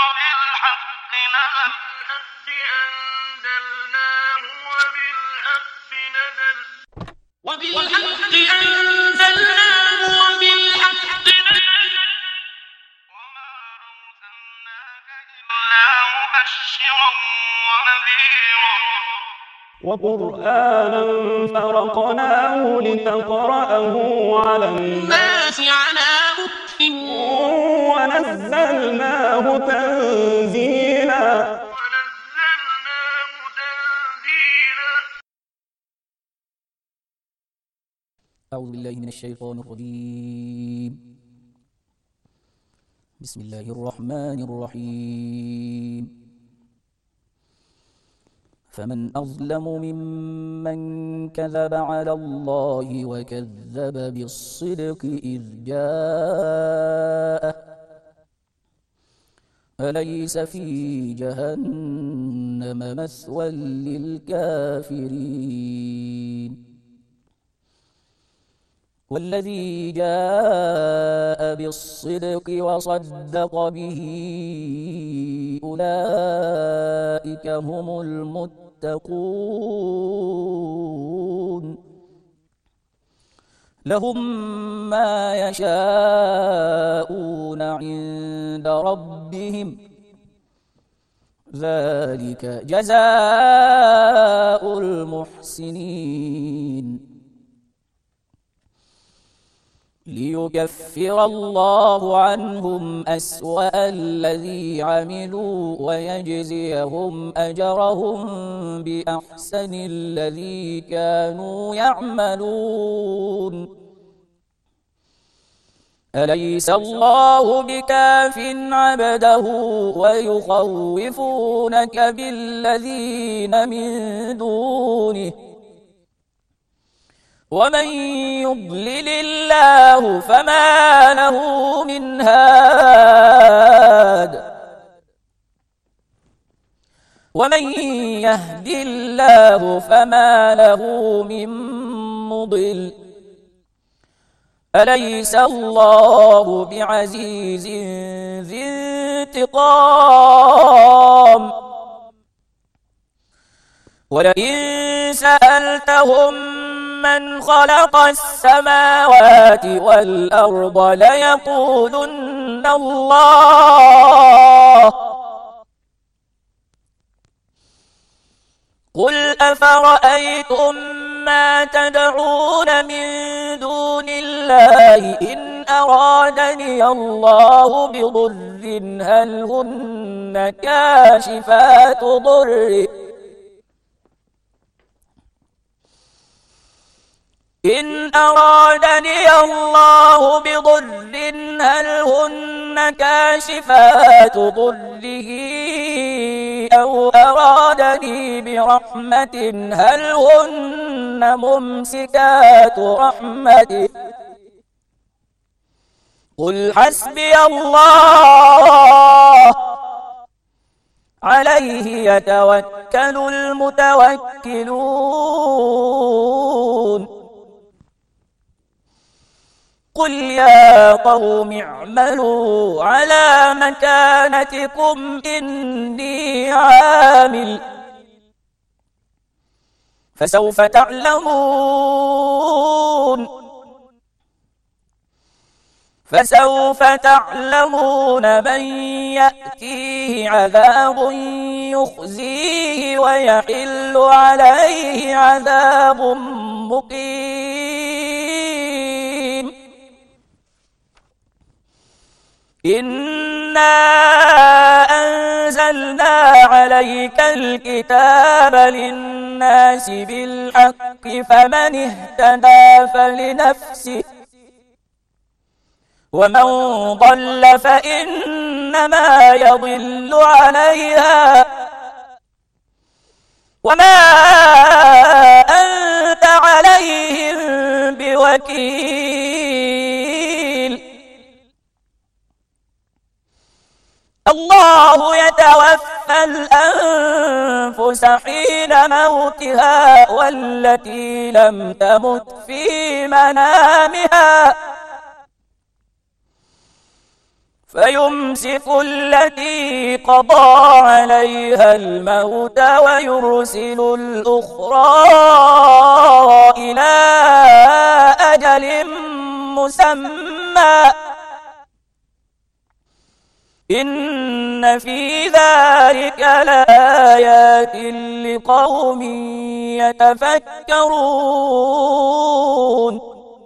وبالحق أنزلناه وبالحق نزل وما أرسلناك إلا مبشرا ونذيرا وقرآنا فرقناه لتقرأه على الناس على مكث ونزلناه تنزيلا. أعوذ بالله من الشيطان الرجيم. بسم الله الرحمن الرحيم. فمن أظلم ممن كذب على الله وكذب بالصدق إذ جاءه أليس في جهنم مثوى للكافرين والذي جاء بالصدق وصدق به أولئك هم المتقون لهم ما يشاءون عند ربهم ذلك جزاء المحسنين ليكفر الله عنهم أسوأ الذي عملوا ويجزيهم أجرهم بأحسن الذي كانوا يعملون أليس الله بكاف عبده ويخوفونك بالذين من دونه ومن يضلل الله فما له من هاد ومن يهد الله فما له من مضل أليس الله بعزيز ذي انتقام ولئن سألتهم من خلق السماوات والأرض ليقولن الله قل أفرأيتم ما تدعون من دون الله إن أرادني الله بضر هل هن كاشفات ضره إن أرادني الله بضر هل هن كاشفات ضره أو أرادني برحمة هل هن ممسكات رحمته قل حسبي الله عليه يتوكل المتوكلون قل يا قوم اعملوا على مكانتكم إني عامل فسوف تعلمون من يأتيه عذاب يخزيه ويحل عليه عذاب مقيم إنا أنزلنا عليك الكتاب للناس بالحق فمن اهتدى فلنفسه ومن ضل فإنما يضل عليها وما أنت عليهم بوكيل الله يتوفى الأنفس حين موتها والتي لم تمت في منامها فيمسك التي قضى عليها الموت ويرسل الأخرى إلى أجل مسمى إن في ذلك لآيات لقوم يتفكرون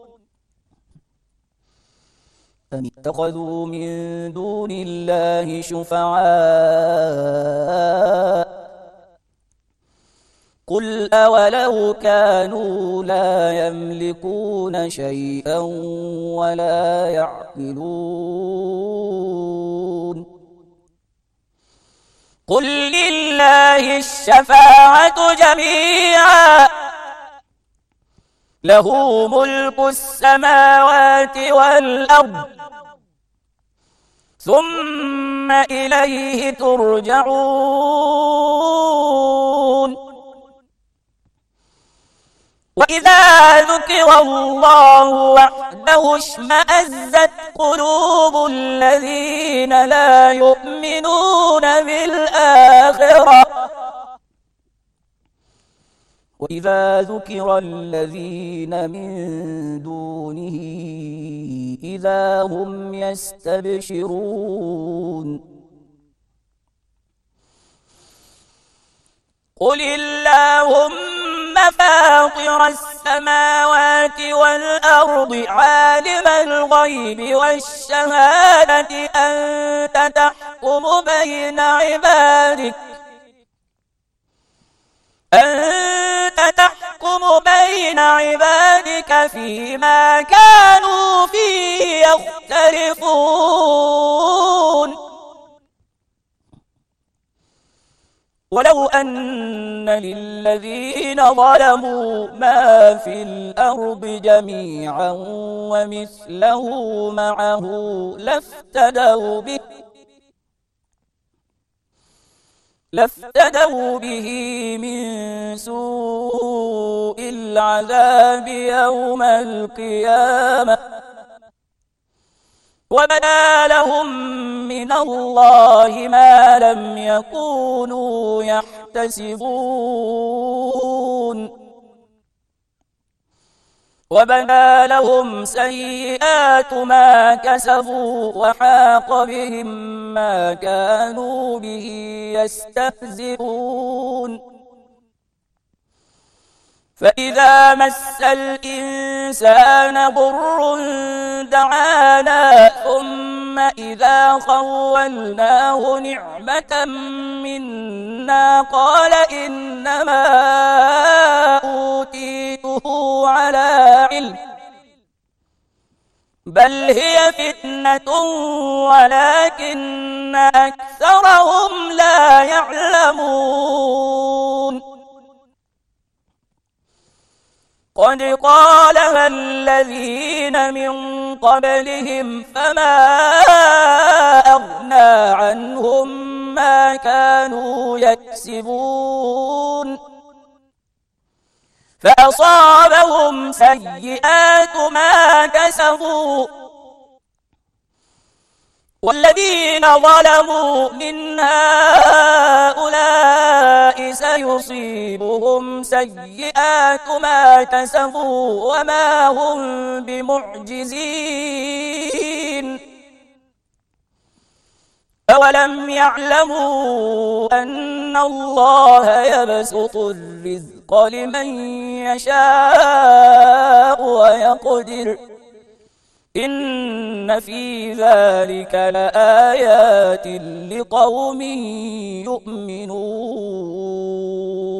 أم اتخذوا من دون الله شفعاء قل أولو كانوا لا يملكون شيئا ولا يعقلون قل لله الشفاعة جميعا له ملك السماوات والأرض ثم إليه ترجعون وإذا ذكر الله وحده اشمأزت قلوب الذين لا يؤمنون بالآخرة وإذا ذكر الذين من دونه إذا هم يستبشرون قل اللهم فاطر السماوات والأرض عالم الغيب والشهادة أنت تحكم بين عبادك فيما كانوا فيه يختلفون ولو أن للذين ظلموا ما في الأرض جميعا ومثله معه لافتدوا به من سوء العذاب يوم القيامة وبدا لهم من الله ما لم يكونوا يحتسبون وبدا لهم سيئات ما كسبوا وحاق بهم ما كانوا به يستهزئون فإذا مس الإنسان ضر دعانا ثم إذا خولناه نعمة منا قال إنما أوتيته على علم بل هي فتنة ولكن أكثرهم لا يعلمون قد قالها الذين من قبلهم فما أغنى عنهم ما كانوا يكسبون فأصابهم سيئات ما كسبوا والذين ظلموا من هؤلاء سيصيبهم سيئات ما كسبوا وما هم بمعجزين أولم يعلموا أن الله يبسط الرزق لمن يشاء ويقدر إن في ذلك لآيات لقوم يؤمنون